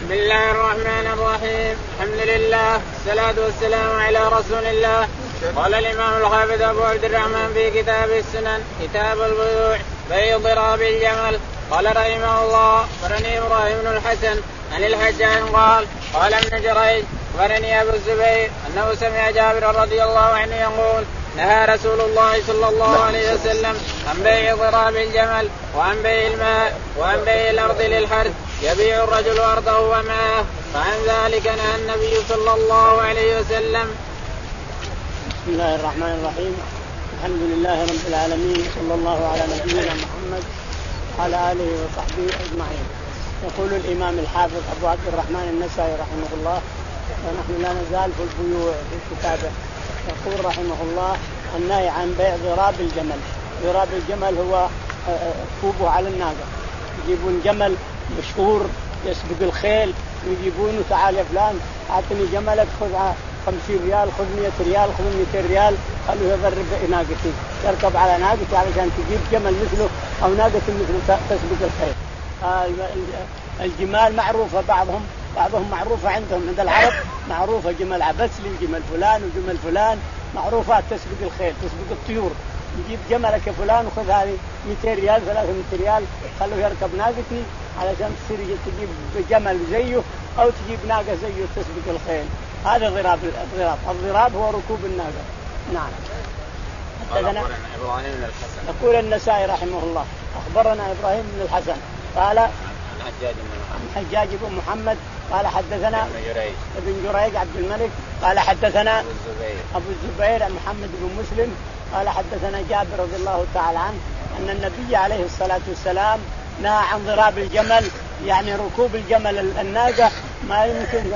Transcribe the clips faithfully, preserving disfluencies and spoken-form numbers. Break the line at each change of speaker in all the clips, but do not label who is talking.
بسم الله الرحمن الرحيم. الحمد لله والصلاة والسلام على رسول الله. قال الإمام الحافظ أبو عبد الرحمن في كتاب السنن كتاب البيوع بيع ضراب الجمل. قال رحمه الله أخبرني إبراهيم بن الحسن عن الحجاج قال قال ابن جريج أخبرني أبو الزبير أنه سمع جابر رضي الله عنه يقول نهى رسول الله صلى الله عليه وسلم عن بيع ضراب الجمل وعن بيع الماء وعن بيع الأرض للحرث يبيع الرجل أرضه وماءه فعن ذلك نهى النبي صلى الله عليه وسلم.
بسم الله الرحمن الرحيم. الحمد لله رب العالمين صلى الله على نبينا محمد وعلى آله وصحبه أجمعين. يقول الإمام الحافظ أبو عبد الرحمن النسائي رحمه الله ونحن لا نزال في البيوع في كتابه. يقول رحمه الله النهي عن بيع ضراب الجمل. ضراب الجمل هو ركوبه على الناقة. يجيبون جمل مشهور يسبق الخيل ويجيبونه تعال يا فلان أعطني جملك خذ خمسين ريال خذ مئة ريال خذ مئتين ريال خلوه يضرب ناقتي يركب على ناقتي علشان تجيب جمل مثله أو ناقة مثله تسبق الخيل. الجمال معروفة بعضهم بعضهم معروفة عندهم عند العرب معروفة جمل عبسلي وجمل فلان وجمل فلان معروفات تسبق الخيل تسبق الطيور. يجيب جملك يا فلان وخذ هذه مئتين ريال ثلاثمئة ريال خلوه يركب ناقتي علشان تصير تجيب جمل زيه أو تجيب ناقة زيه تسبق الخيل. هذا ضراب الضراب الضراب هو ركوب الناقة. نعم.
حدثنا إبراهيم بن الحسن.
يقول النسائي رحمه الله أخبرنا إبراهيم بن الحسن قال
الحجاج بن
الحجاج بن محمد قال حدثنا
ابن جريج
ابن جريج عبد الملك قال حدثنا
أبو الزبير
أبو الزبير محمد بن مسلم قال حدثنا جابر رضي الله تعالى عنه أن النبي عليه الصلاة والسلام نهى عن ضراب الجمل يعني ركوب الجمل الناقة ما يمكن.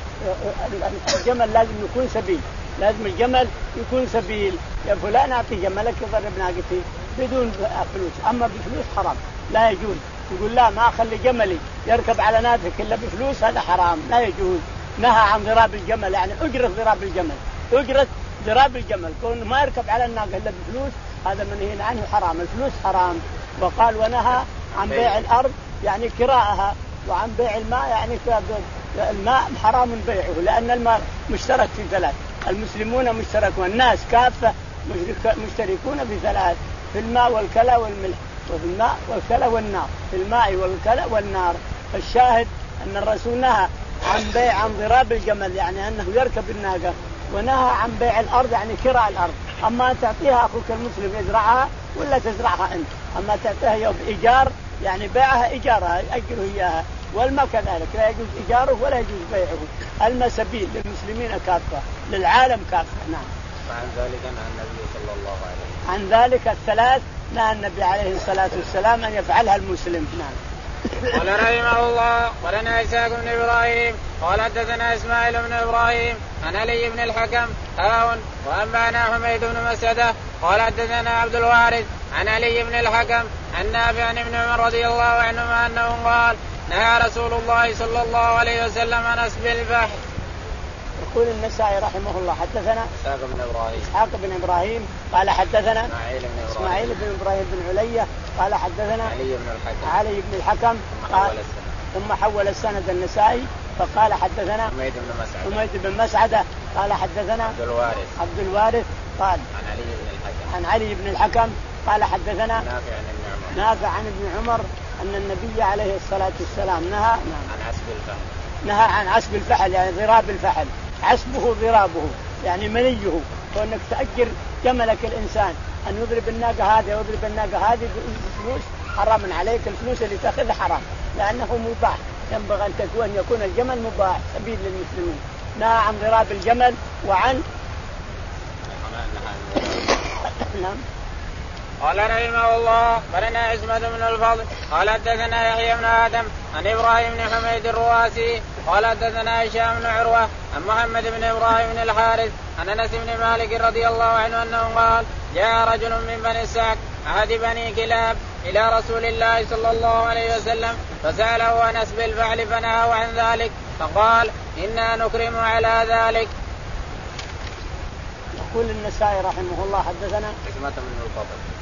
الجمل لازم يكون سبيل لازم الجمل يكون سبيل. يا فلان أعطي جملك يضرب ناقتي بدون فلوس أما بفلوس حرام لا يجوز. يقول لا ما أخلي جملي يركب على ناقتك إلا بفلوس هذا حرام لا يجوز. نهى عن ضراب الجمل يعني أجرة ضراب الجمل أجرة ضراب الجمل كون ما يركب على الناقة إلا بفلوس هذا منهي عنه حرام الفلوس حرام. وقال ونهى عن بيع الأرض يعني كراءها وعن بيع الماء يعني الماء حرام بيعه لأن الماء مشترك في ثلاث. المسلمون مشتركون الناس كافة مشتركون في ثلاث في الماء والكلى والملح وفي الماء والكلى والنار في الماء والكلى والنار. الشاهد أن الرسول نهى عن بيع عن ضراب الجمل يعني أنه يركب الناقة ونهى عن بيع الأرض يعني كراء الأرض. أما تعطيها أخوك المسلم يزرعها ولا تزرعها أنت أما تعطيها بإيجار يعني بيعها إيجارها أجره إياها. والماء كذلك لا يجوز إيجاره ولا يجوز بيعه. الماء سبيل للمسلمين كافة للعالم كافة. نعم.
فعن ذلك نهى النبي صلى الله عليه وسلم
عن ذلك الثلاث نهى النبي عليه الصلاة والسلام أن يفعلها المسلم. نعم.
قال رحمه الله ولنا إسحاق بن إبراهيم قال حدثنا إسماعيل بن إبراهيم عن علي بن الحكم هاون وأنبانا حميد بن مسعدة قال حدثنا عبد الوارث عن علي بن الحكم عن نافع عن ابن عمر رضي الله عنهما أنه قال نهى رسول الله صلى الله عليه وسلم عن أسب الفحل.
يقول النسائي رحمه الله حدثنا
إسحاق بن إبراهيم
إسحاق بن إبراهيم قال حدثنا
إسماعيل بن إبراهيم
إسماعيل بن إبراهيم بن علية قال حدثنا
علي بن الحكم
علي بن الحكم قال ثم حول السند النسائي فقال حدثنا
حميد بن مسعدة
حميد بن مسعدة قال حدثنا
عبد الوارث
عبد الوارث قال
عن علي بن الحكم
عن علي بن الحكم قال حدثنا
نافع عن ابن عمر
نافع عن ابن عمر أن النبي عليه الصلاة والسلام نهى
عن عسب الفحل
نهى عن عسب الفحل يعني ضراب الفحل. عسبه ضرابه يعني منيه وأنك تأجر جملك الإنسان أن يضرب الناقة هذه ويضرب الناقة هذه بفلوس حرام عليك. الفلوس اللي تأخذها حرام لأنه مباح. ينبغي أن تكون يكون الجمل مباح سبيل للمسلمين. نهى عن ضراب الجمل وعن نعم.
قال رحمه الله قالنا عصمة بن الفضل قال حدثنا يحيى بن آدم عن إبراهيم بن حميد الرواسي قال حدثنا هشام بن عروة عن محمد بن إبراهيم بن الحارث عن أنس بن مالك رضي الله عنه أنه قال جاء رجل من بني الساق أحد بني كلاب إلى رسول الله صلى الله عليه وسلم فسأله عن أسب الفحل فنهاه عن ذلك فقال إنا نكرم على ذلك.
يقول النسائي رحمه الله حدثنا
عصمة بن الفضل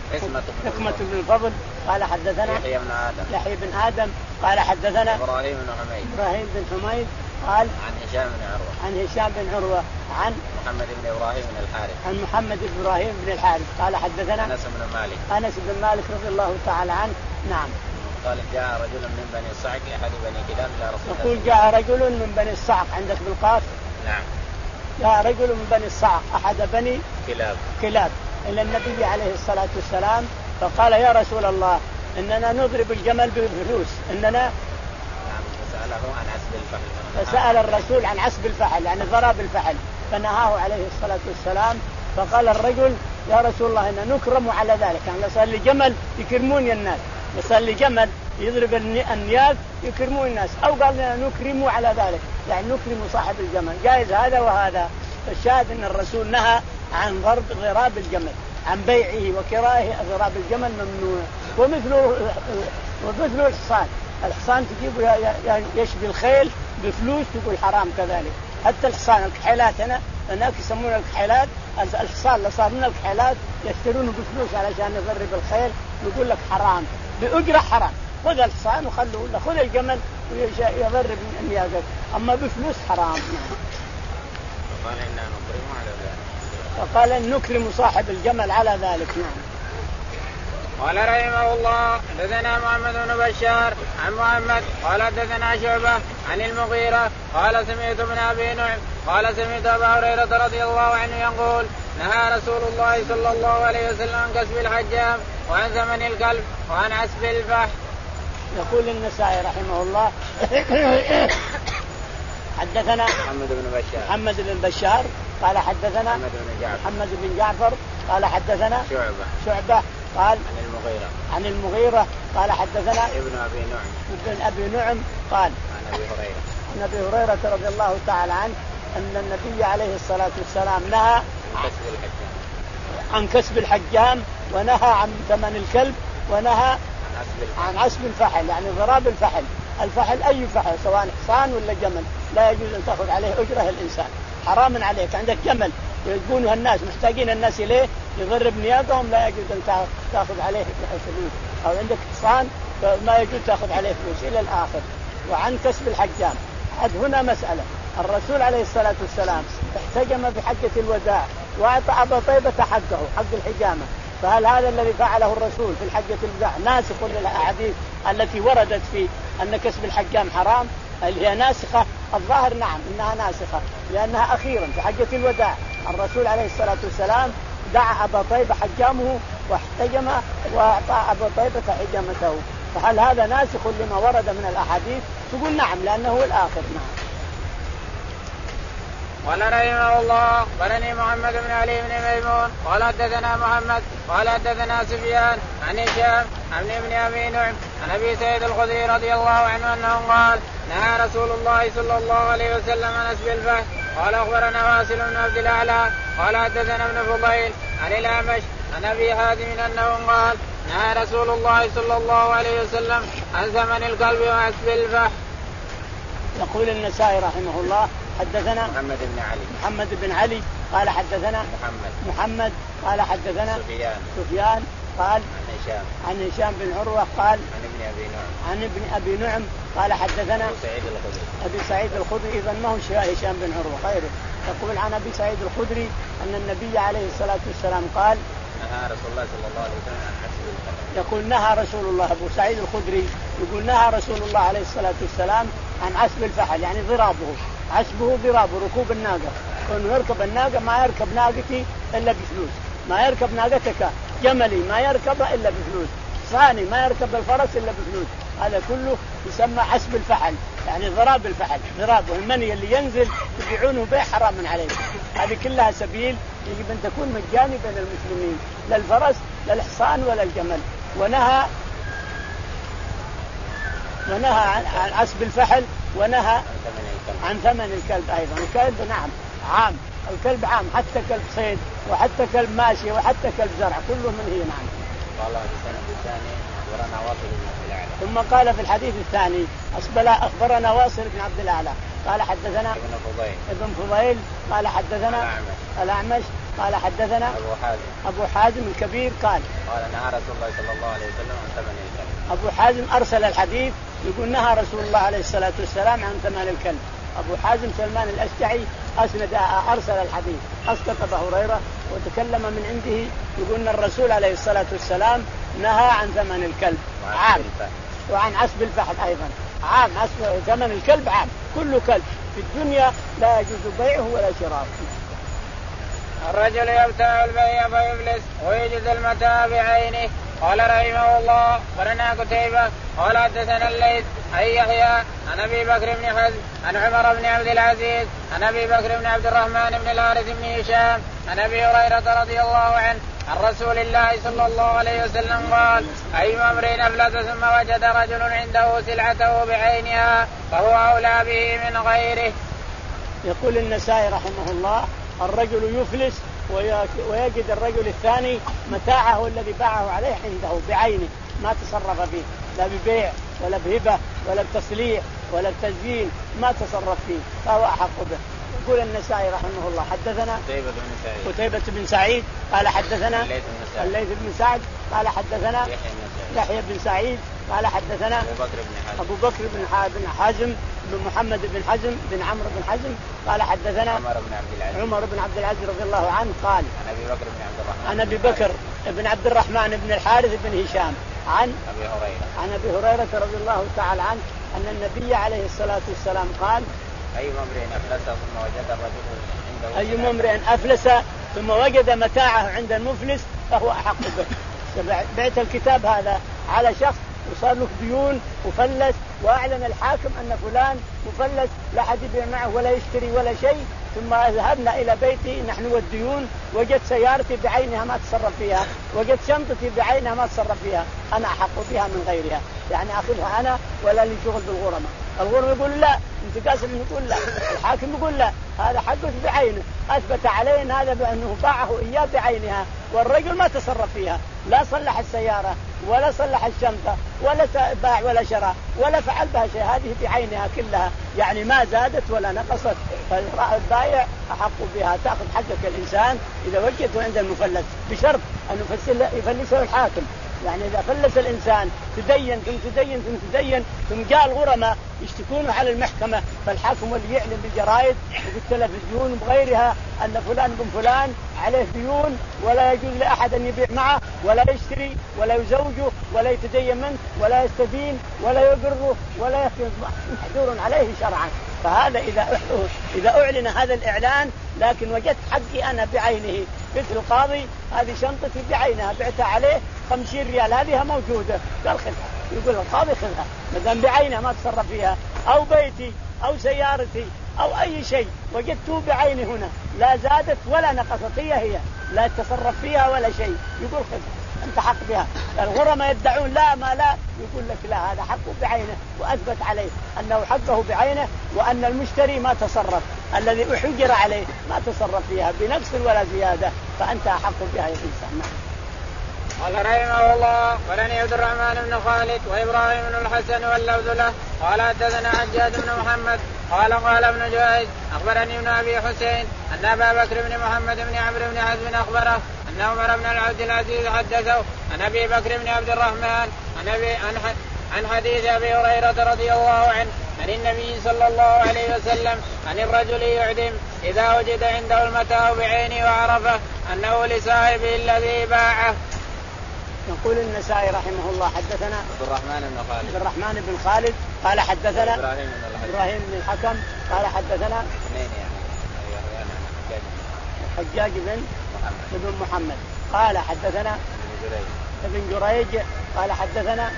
حكمة بن
حكمة بن الفضل قال حدثنا
يحيى بن آدم
يحيى بن آدم قال حدثنا
إبراهيم بن حميد
إبراهيم بن حميد قال
عن هشام بن عروة
عن هشام بن عروة عن
محمد بن إبراهيم بن الحارث
عن محمد بن إبراهيم بن الحارث قال حدثنا
أنس بن مالك
أنس بن مالك رضي الله تعالى عنه. نعم.
قال جاء رجل من بني الصعق أحد بني كلاب إلى رسول الله.
يقول جاء رجل من بني الصعق عندك بالقاف.
نعم.
جاء رجل من بني الصعق أحد بني
كلاب
كلاب إلى النبي عليه الصلاة والسلام فقال يا رسول الله إننا نضرب الجمل بفلوس إننا.
نعم. فسأله عن عسب الفحل.
فسأل الرسول عن عسب الفحل يعني ضرب الفحل فنهاه عليه الصلاة والسلام. فقال الرجل يا رسول الله إننا نكرم على ذلك يعني صار لي جمل يكرمون الناس يصير لي جمل يضرب النياق يكرمون الناس أو قال لنا نكرموا على ذلك يعني نكرم صاحب الجمل جائز هذا وهذا. فالشاهد أن الرسول نهى عن ضرب ضراب الجمل عن بيعه وكرائه ضراب الجمل ممنوع. ومثله ومثله الحصان الحصان تجيبه يشبه الخيل بفلوس تقول حرام كذلك. حتى الحصان الكحيلات هنا هناك يسمون الكحيلات الحصان اللي صار من الكحيلات يشترونه بفلوس علشان يضرب الخيل يقول لك حرام بأجرة حرام. خذ الحصان وخلوه ولا خذ الجمل ويضرب النياقة أما بفلوس حرام.
فقال إننا نكرم على ذلك.
فقال إن نكرم صاحب الجمل على ذلك. نعم.
قال رحمه الله حدثنا محمد بن بشار عن محمد قال حدثنا شعبة عن المغيرة قال سمعت ابن أبي نعم قال سمعت أبا هريرة رضي الله عنه يقول نهى رسول الله صلى الله عليه وسلم عن كسب الحجام وعن ثمن الكلب وعن عسب الفحل.
يقول النسائي رحمه الله حدثنا
محمد بن بشار
محمد بن بشار قال حدثنا
محمد بن جعفر
محمد بن جعفر قال حدثنا
شعبة
شعبة قال
عن المغيرة
عن المغيرة قال حدثنا
ابن أبي نعم
ابن أبي نعم قال
عن أبي هريرة
عن أبي هريرة رضي الله تعالى عنه أن النبي عليه الصلاة والسلام نهى
عن كسب الحجام
عن كسب الحجام ونهى عن ثمن الكلب ونهى عن عسب الفحل يعني ضراب الفحل. الفحل أي فحل سواء حصان ولا جمل لا يجوز أن تأخذ عليه أجرة الإنسان حرام عليك. عندك جمل يجبونها الناس محتاجين الناس إليه يضرب نياقهم لا يجوز أن تأخذ عليه فلوس. أو عندك حصان ما يجوز تأخذ عليه فلوس إلى الآخر. وعن كسب الحجام عد هنا مسألة. الرسول عليه الصلاة والسلام احتجم بحجة الوداع وأعطى أبا طيبة حقه حق الحجامة. فهل هذا الذي فعله الرسول في الحجة الوداع ناسخ للأحاديث التي وردت في أن كسب الحجام حرام؟ هل هي ناسخة؟ الظاهر نعم إنها ناسخة لأنها أخيرا في حجة الوداع الرسول عليه الصلاة والسلام دعا أبا طيبة حجامه واحتجم وأعطى أبا طيبة حجامته. فهل هذا ناسخ لما ورد من الأحاديث؟ تقول نعم لأنه هو الآخر. نعم.
قال رحمه الله قالني محمد بن علي بن ميمون قال حدثنا محمد قال حدثنا سفيان عن هشام عن ابن ابي نعم عن ابي سعيد الخدري رضي الله عنه انه قال نهى رسول الله صلى الله عليه وسلم عن عسب الفحل. قال اخبرنا واصل بن عبد الاعلى قال حدثنا ابن فضيل عن الاعمش عن ابي حازم انه قال نهى رسول الله صلى الله عليه وسلم عن ثمن الكلب وعسب الفحل.
يقول النسائي رحمه الله حدثنا
محمد بن علي
محمد بن علي قال حدثنا
محمد
محمد قال حدثنا
سفيان
سفيان قال
عن هشام
عن هشام بن عروة قال
عن ابن ابي نعم
عن ابن ابي نعم قال حدثنا
ابو سعيد الخدري
ابي سعيد الخدري اذا ما هو هشام بن عروة غيره. يقول عن ابي سعيد الخدري ان النبي عليه الصلاة والسلام قال
نهى رسول الله صلى الله عليه وسلم عن عسب الفحل.
يقول نهى رسول الله ابو سعيد الخدري يقول نهى رسول الله عليه الصلاة والسلام عن عسب الفحل يعني ضرابه. عسبه ضرابه ركوب الناقة كونه يركب الناقة ما يركب ناقتي إلا بفلوس ما يركب ناقتك جملي ما يركبها إلا بفلوس ثاني ما يركب الفرس إلا بفلوس. هذا كله يسمى عسب الفحل يعني ضراب الفحل ضرابه المني اللي ينزل يبيعونه بيع حرام عليك. هذه كلها سبيل يجب أن تكون مجاني بين المسلمين لا الفرس لا الحصان ولا الجمل. ونهى ونهى عن عسب الفحل ونهى عن ثمن الكلب أيضا. الكلب نعم عام الكلب عام حتى كلب صيد وحتى كلب ماشي وحتى كلب زرع كله من هي. نعم.
قال في السنة الثانية أخبرنا واصل بن عبد الأعلى
ثم قال في الحديث الثاني أخبرنا واصل بن عبد الأعلى قال حدثنا
ابن فضيل
ابن فضيل قال حدثنا الأعمش قال حدثنا
أبو حازم
أبو حازم الكبير قال
قال نهى رسول الله صلى الله عليه وسلم عن ثمن الكلب.
أبو حازم أرسل الحديث يقول نهى رسول الله عليه الصلاة والسلام عن ثمن الكلب. أبو حازم سلمان الأشجعي أسند أرسل الحديث أسقط أبا هريرة وتكلم من عنده يقول أن الرسول عليه الصلاة والسلام نهى عن ثمن الكلب عام وعن عسب الفحل أيضا عام. عسب ثمن الكلب عام، كل كلب في الدنيا لا يجوز بيعه ولا شراؤه.
الرجل يبتاع البيع فيفلس ويجد المتاع بعينه. قال رحمه الله قرنا قتيبة قال حدثنا الليث عن يحيى عن ابي بكر بن حزم عن عمر بن عبد العزيز عن ابي بكر بن عبد الرحمن بن الحارث بن هشام عن ابي هريرة رضي الله عنه عن رسول الله صلى الله عليه وسلم قال أيما امرئ أفلس ثم وجد رجل عنده سلعته بعينها فهو أولى به من غيره.
يقول النسائي رحمه الله الرجل يفلس ويجد الرجل الثاني متاعه الذي باعه عليه عنده بعينه ما تصرف فيه لا ببيع ولا بهبة ولا بتصليح ولا بتزيين ما تصرف فيه فهو أحق به. يقول النسائي رحمه الله حدثنا
قتيبة بن سعيد
قتيبة بن سعيد قال حدثنا الليث بن سعد قال حدثنا يحيى بن سعيد قال حدثنا أبو بكر بن حزم بن محمد بن حزم بن عمرو بن حزم قال حدثنا
عمر بن عبد العزيز
عمر بن عبد العزيز رضي الله عنه قال
عن أبي بكر بن عبد الرحمن
عن أبي بكر بن عبد الرحمن بن الحارث بن هشام عن
أبي هريرة
عن أبي هريرة رضي الله تعالى عنه أن النبي عليه الصلاة والسلام قال
أي امرئ أفلس ثم وجد الرجل عنده
أي امرئ أفلس ثم وجد متاعه عند المفلس فهو أحق به. بعت الكتاب هذا على شخص وصار له ديون وفلس وأعلن الحاكم أن فلان مفلس لا حد يبيع معه ولا يشتري ولا شيء، ثم ذهبنا إلى بيتي نحن والديون وجدت سيارتي بعينها ما تصرف فيها وجدت شنطتي بعينها ما تصرف فيها أنا أحق بها من غيرها، يعني أخذها أنا ولا لي شغل بالغرماء. الغرماء يقول لا، انت قاسم يقول لا، الحاكم يقول لا، هذا حقه بعينه، أثبت عليه إن هذا بأنه باعه إياه بعينها والرجل ما تصرف فيها، لا صلح السيارة ولا صلح الشنطة ولا باع ولا شراء ولا فعل بها شيء، هذه بعينها كلها يعني ما زادت ولا نقصت. فالبائع أحق بها. تأخذ حقك الإنسان إذا وجدته عند المفلس بشرط أن يفلسه الحاكم، يعني إذا فلس الإنسان تدين ثم تدين ثم تدين ثم جاء الغرماء يشتكونه على المحكمة، فالحاكم اللي يعلن بالجرائد وبالتلفزيون وبغيرها أن فلان بن فلان عليه ديون ولا يجوز لأحد أن يبيع معه ولا يشتري ولا يزوجه ولا يتدين منه ولا يستدين ولا يقره ولا يكون محذور عليه شرعا. فهذا إذا إذا أعلن هذا الإعلان لكن وجدت حقي أنا بعينه، قلت القاضي هذه شنطتي بعينها بعتها عليه خمسين ريال هذه موجودة، قال خذها، يقول القاضي خذها ما دام بعينها ما تصرف فيها، أو بيتي أو سيارتي أو أي شيء وجدته بعيني هنا لا زادت ولا نقصت هي هي لا تصرف فيها ولا شيء، يقول خذها أنت حق بها. الغرماء يدعون لا ما لا، يقول لك لا هذا حقه بعينه وأثبت عليه أنه حقه بعينه وأن المشتري ما تصرف، الذي أحجر عليه ما تصرف فيها بنقص ولا زيادة، فأنت حق بها يا إنسان.
قال رحمه الله ولن عبد الرحمن بن خالد وإبراهيم بن الحسن واللوذ له قال حدثنا حجاج بن محمد قال قال ابن جريج أخبرني ابن أبي حسين أن أبا بكر بن محمد بن عمرو بن حزم أخبره أن عمر بن عبد العزيز حدثه عن أبي بكر بن عبد الرحمن عن أبي عن حديث أبي هريرة رضي الله عنه عن النبي صلى الله عليه وسلم عن الرجل يعدم إذا وجد عنده المتاع بعينه وعرفه أنه لصاحبه الذي باعه.
يقول النسائي رحمه الله حدثنا
عبد الرحمن بن خالد
عبد الرحمن بن خالد قال حدثنا
إبراهيم بن,
إبراهيم بن الحكم قال حدثنا حجاج بن محمد. بن محمد قال حدثنا ابن جريج قال حدثنا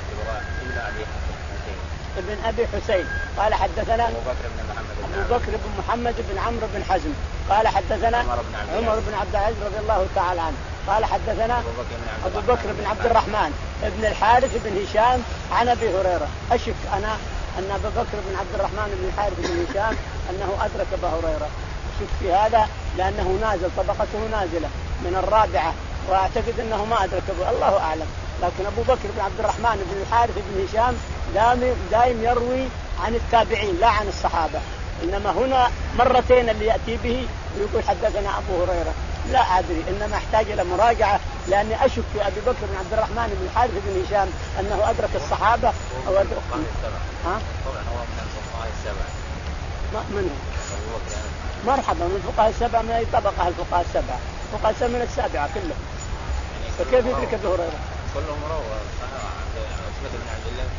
ابن أبي حسين قال حدثنا أبو بكر بن محمد بن عمرو بن حزم قال حدثنا عمر بن عبد العزيز رضي الله تعالى عنه قال حدثنا أبو بكر بن عبد الرحمن ابن الحارث بن هشام عن أبي هريرة. أشك أنا أن أبو بكر بن عبد الرحمن بن الحارث بن هشام أنه أدرك أبا هريرة، أشك في هذا لأنه نازل طبقته نازلة من الرابعة، وأعتقد أنه ما أدرك أبو الله أعلم. لكن أبو بكر بن عبد الرحمن بن الحارث بن هشام دائم دائم يروي عن التابعين لا عن الصحابة. إنما هنا مرتين اللي يأتي به ويقول حدثنا أبو هريرة، لا أدري، إنما أحتاج إلى مراجعة، لأني أشك في أبي بكر بن عبد الرحمن بن الحارث بن هشام أنه أدرك الصحابة أو أدرك ها؟
طبعا هو من الفقهاء السبعة.
من مرحبا من الفقهاء السبعة، من أي طبقة الفقهاء السبعة؟ الفقهاء السبعة من السابعة كلهم. فكيف يدرك أبي هريرة؟
كلهم روى عثمان بن عبد الله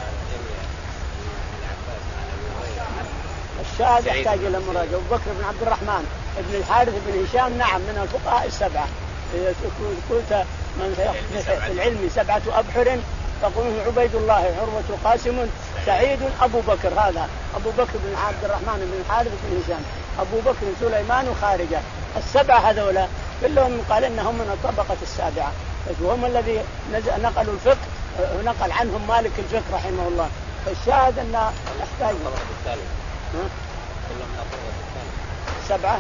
الشاهد يحتاج إلى مراجعة. أبو بكر بن عبد الرحمن ابن الحارث بن هشام نعم من الفقهاء السبعة. قلت من في العلم سبعة أبحر تقوله عبيد الله عروة قاسم سعيد أبو بكر، هذا أبو بكر بن عبد الرحمن بن الحارث بن هشام، أبو بكر سليمان وخارجة، السبعة هذولا كلهم قال إنهم من الطبقة السابعة، وهم الذي نقلوا الفقه ونقل عنهم مالك الفقه رحمه الله. فالشاهد أن يحتاج سبعة.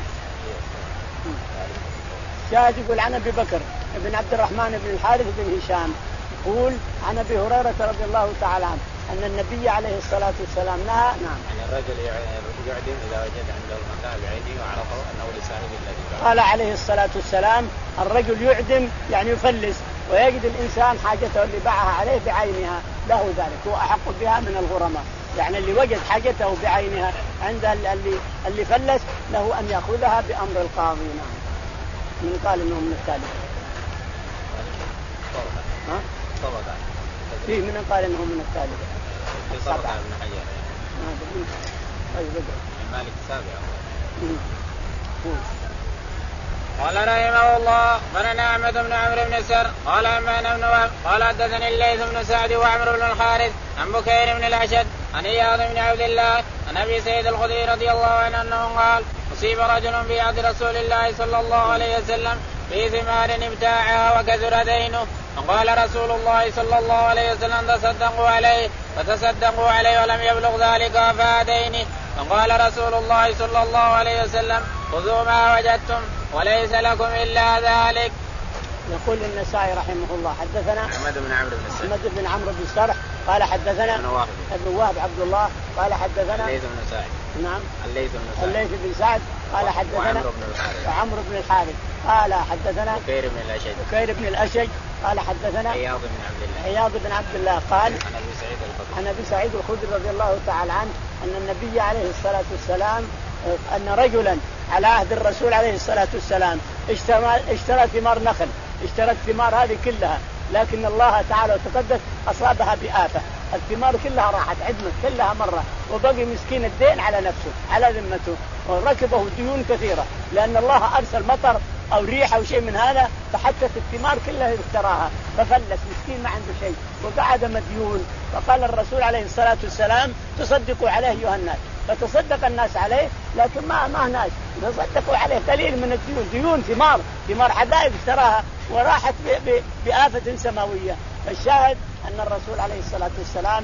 شاهد يقول عن أبي بكر بن عبد الرحمن بن الحارث بن هشام يقول عن أبي هريرة رضي الله تعالى عنه أن النبي عليه الصلاة والسلام نهى نعم
يعني الرجل يعدم إذا وجد عنده المتاع بعينه وعرفه أنه لصاحب الذي باع.
قال عليه الصلاة والسلام الرجل يعدم يعني يفلس ويجد الإنسان حاجته اللي باعها عليه بعينها له ذلك، هو أحق بها من الغرماء، يعني اللي وجد حاجته بعينها عند اللي اللي فلس له أن يأخذها بأمر القاضي. نعم. من قال إنه من الثالث؟ ها؟
طبعا.
فيه من قال إنه من الثالث.
طبعا من حجر.
أي بدر.
المالك السابع. قال رحمه الله قالنا أحمد بن عمرو بن سر قال أنبأنا بن وهب قال حدثني الليث بن سعد وعمرو بن الحارث عن بكير بن الأشد عن إياض بن عبد الله عن أبي سعيد الخدري رضي الله عنه أنه قال أصيب رجل في عهد رسول الله صلى الله عليه وسلم في ثمار ابتاعها وكثر دينه، فقال رسول الله صلى الله عليه وسلم تصدقوا عليه، فتصدقوا عليه ولم يبلغ ذلك وفاء دينه، فقال رسول الله صلى الله عليه وسلم خذوا ما وجدتم وليس لكم إلا ذلك.
يقول النسائي رحمه الله حدثنا
أحمد بن عمرو بن السرح
أحمد بن عمرو بن السرح قال حدثنا ابن وهب عبد الله قال حدثنا
الليث بن سعد
نعم
الليث بن سعد
الليث بن سعد قال حدثنا عمرو بن الحارث قال حدثنا
بكير بن الأشج
بكير بن الأشج قال حدثنا
عياض بن عبد الله
عياض بن عبد الله قال
عن أبي سعيد الخدري
عن أبي سعيد الخدري رضي الله تعالى عنه أن النبي عليه الصلاة والسلام أن رجلا على عهد الرسول عليه الصلاة والسلام اشترى اشترى ثمار نخل، اشترى الثمار هذه كلها، لكن الله تعالى وتقدس أصابها بآفة، الثمار كلها راحت عدمت كلها مرة، وبقي مسكين الدين على نفسه على ذمته، وركبه ديون كثيرة لأن الله أرسل مطر أو ريح أو شيء من هذا فحتت الثمار كلها اشتراها، ففلس مسكين ما عنده شيء وقعد مديون. فقال الرسول عليه الصلاة والسلام تصدقوا عليه أيها الناس، فتصدق الناس عليه لكن ما ما ناس تصدقوا عليه قليل من الديون، ديون ثمار ثمار حدائق اشتراها وراحت بآفة سماوية. الشاهد أن الرسول عليه الصلاة والسلام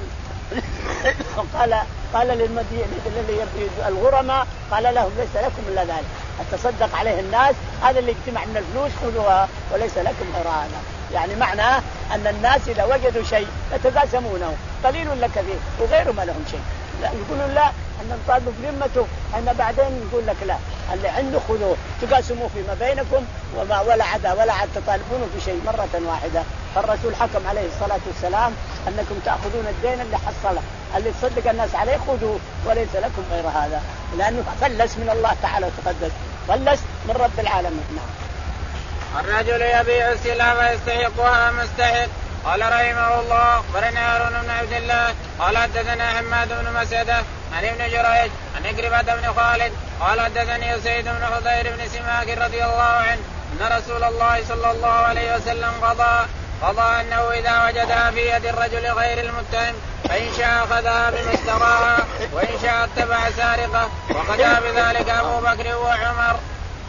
قال قال للمدينة الغرماء قال لهم ليس لكم إلا ذلك، أتصدق عليه الناس هذا اللي يجتمع من الفلوس خذوها وليس لكم غير هذا. يعني معناه أن الناس إذا وجدوا شيء يتقاسمونه قليل ولا كثير وغيره ما لهم شيء، لا يقولون لا أن نطالب بذمته، أن بعدين نقول لك لا اللي عنده خذوه تقاسموه فيما بينكم وما ولا عدا ولا عد تطالبونه في شيء مرة واحدة. فالرسول حكم عليه الصلاة والسلام أنكم تأخذون الدين اللي حصله اللي تصدق الناس عليه خذوه وليس لكم غير هذا، لأنه فلس من الله تعالى وتقدس، فلس من رب العالمين.
الرجل يبيع السلعة ويستحقها مستحق. قال رحمه الله أخبرنا هارون بن عبد الله قال حدثنا حماد بن مسعدة عن ابن جريج عن عكرمة بن خالد قال حدثني سعيد بن حضير بن سماك رضي الله عنه أن رسول الله صلى الله عليه وسلم قضى قضى أنه إذا وجدها في يد الرجل غير المتهم فإن شاء أخذها بما اشتراها وإن شاء اتبع سارقة، وقضى بذلك أبو بكر وعمر.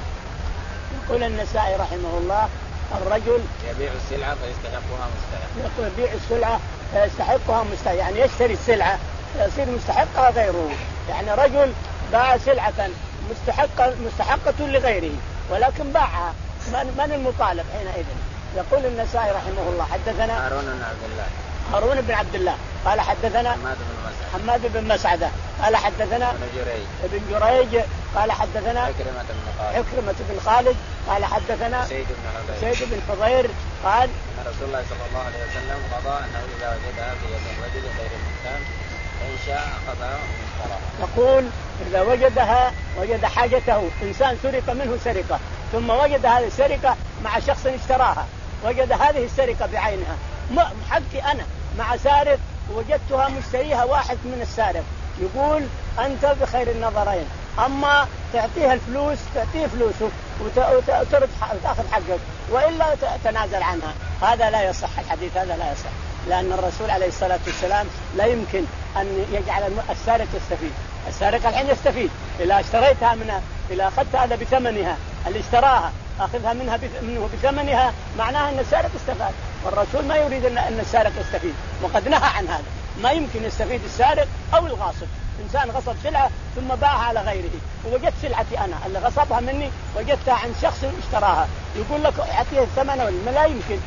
يقول النسائي رحمه الله الرجل
يبيع السلعة فيستحقها مستحق.
يقول يبيع السلعة فيستحقها مستحق، يعني يشتري السلعة يصير مستحقها غيره، يعني رجل باع سلعة مستحقة مستحقة لغيره ولكن باعها، من المطالب حينئذ؟ يقول النسائي رحمه الله حدثنا
هارون بن عبد الله
هارون بن عبد الله قال حدثنا
حماد بن مسعدة
حماد بن مسعدة قال حدثنا
ابن جريج
ابن جريج قال حدثنا
عكرمة بن خالد
عكرمة بن خالد قال حدثنا
سيد بن حضير
سيد بن حضير قال
أن رسول الله صلى الله عليه وسلم قضى أنه إذا وجدها في يد الرجل غير المحكم فإن شاء أخذها وإن شاء.
يقول إذا وجدها وجد حاجته، إنسان سرق منه سرقة ثم وجد هذه السرقة مع شخص اشتراها، وجد هذه السرقة بعينها حقي أنا مع سارق وجدتها مشتريها واحد من السارق، يقول أنت بخير النظرين، أما تعطيها الفلوس تعطيه فلوسه وترد وتأخذ حقك، وإلا تنازل عنها. هذا لا يصح، الحديث هذا لا يصح، لأن الرسول عليه الصلاة والسلام لا يمكن أن يجعل السارق يستفيد. السارق الحين يستفيد إذا اشتريتها منها، إذا أخذت هذا بثمنها اللي اشتراها أخذها منها منه بثمنها، معناها أن السارق استفاد، والرسول ما يريد أن السارق يستفيد، وقد نهى عن هذا. ما يمكن يستفيد السارق أو الغاصب. إنسان غصب سلعة ثم باعها على غيره، ووجدت سلعتي أنا اللي غصبها مني وجدتها عن شخص اشتراها، يقول لك أعطيه الثمن ولا لا يمكن.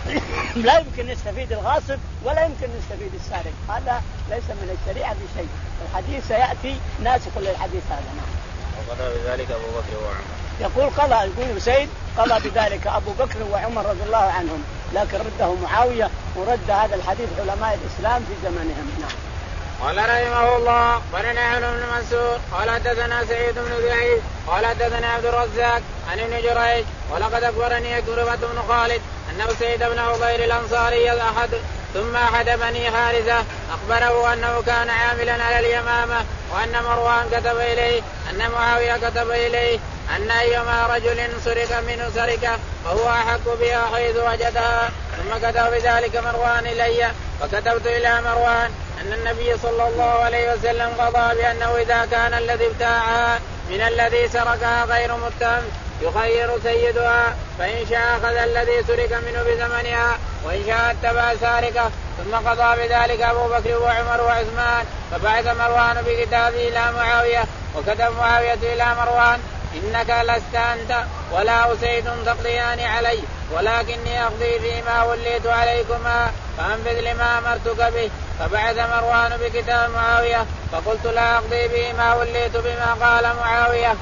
لا يمكن يستفيد الغاصب ولا يمكن يستفيد السارق، هذا ليس من الشريعة بشيء. الحديث سيأتي ناسخ للحديث هذا.
وقضى بذلك أبو بكر وعمر.
يقول قضى، يقول سيد قضى بذلك أبو بكر وعمر رضي الله عنهم، لكن رده معاوية ورد هذا الحديث علماء الإسلام في زمنهم. نعم.
قال رحمه الله ولنا عن ابن منصور قال حدثنا سعيد بن زيد قال حدثنا عبد الرزاق عن ابن جريج ولقد أخبرني عكرمة بن خالد أنه سيد بن حضير الأنصاري الأحد ثم أحد بني حارثة أخبره أنه كان عاملا على اليمامة، وأن مروان كتب إليه أن معاوية كتب إليه أن أيما رجل سرق منه سرقة فهو أحق بها حيث وجدها، ثم كتب بذلك مروان إلي، فكتبت إلى مروان أن النبي صلى الله عليه وسلم قضى بأنه إذا كان الذي ابتاعها من الذي سرقها غير متهم يخير سيدها، فإن شاء أخذ الذي سرق منه بثمنها وإن شاء اتبع سارقه. ثم قضى بذلك أبو بكر وعمر وعثمان، فبعث مروان بكتابه إلى معاوية، وكتب معاوية إلى مروان إنك لست أنت ولا أسيد تقضيان علي، ولكني أقضي فيما وليت عليكما فأنفذ لما أمرتك به. فبعث مروان بكتاب معاوية، فقلت لا أقضي به ما وليت بما قال معاوية.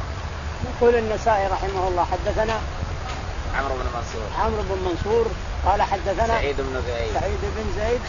يقول النسائي رحمه الله حدثنا
عمرو بن منصور
عمرو بن منصور قال حدثنا
سعيد بن زيد
سعيد بن زيد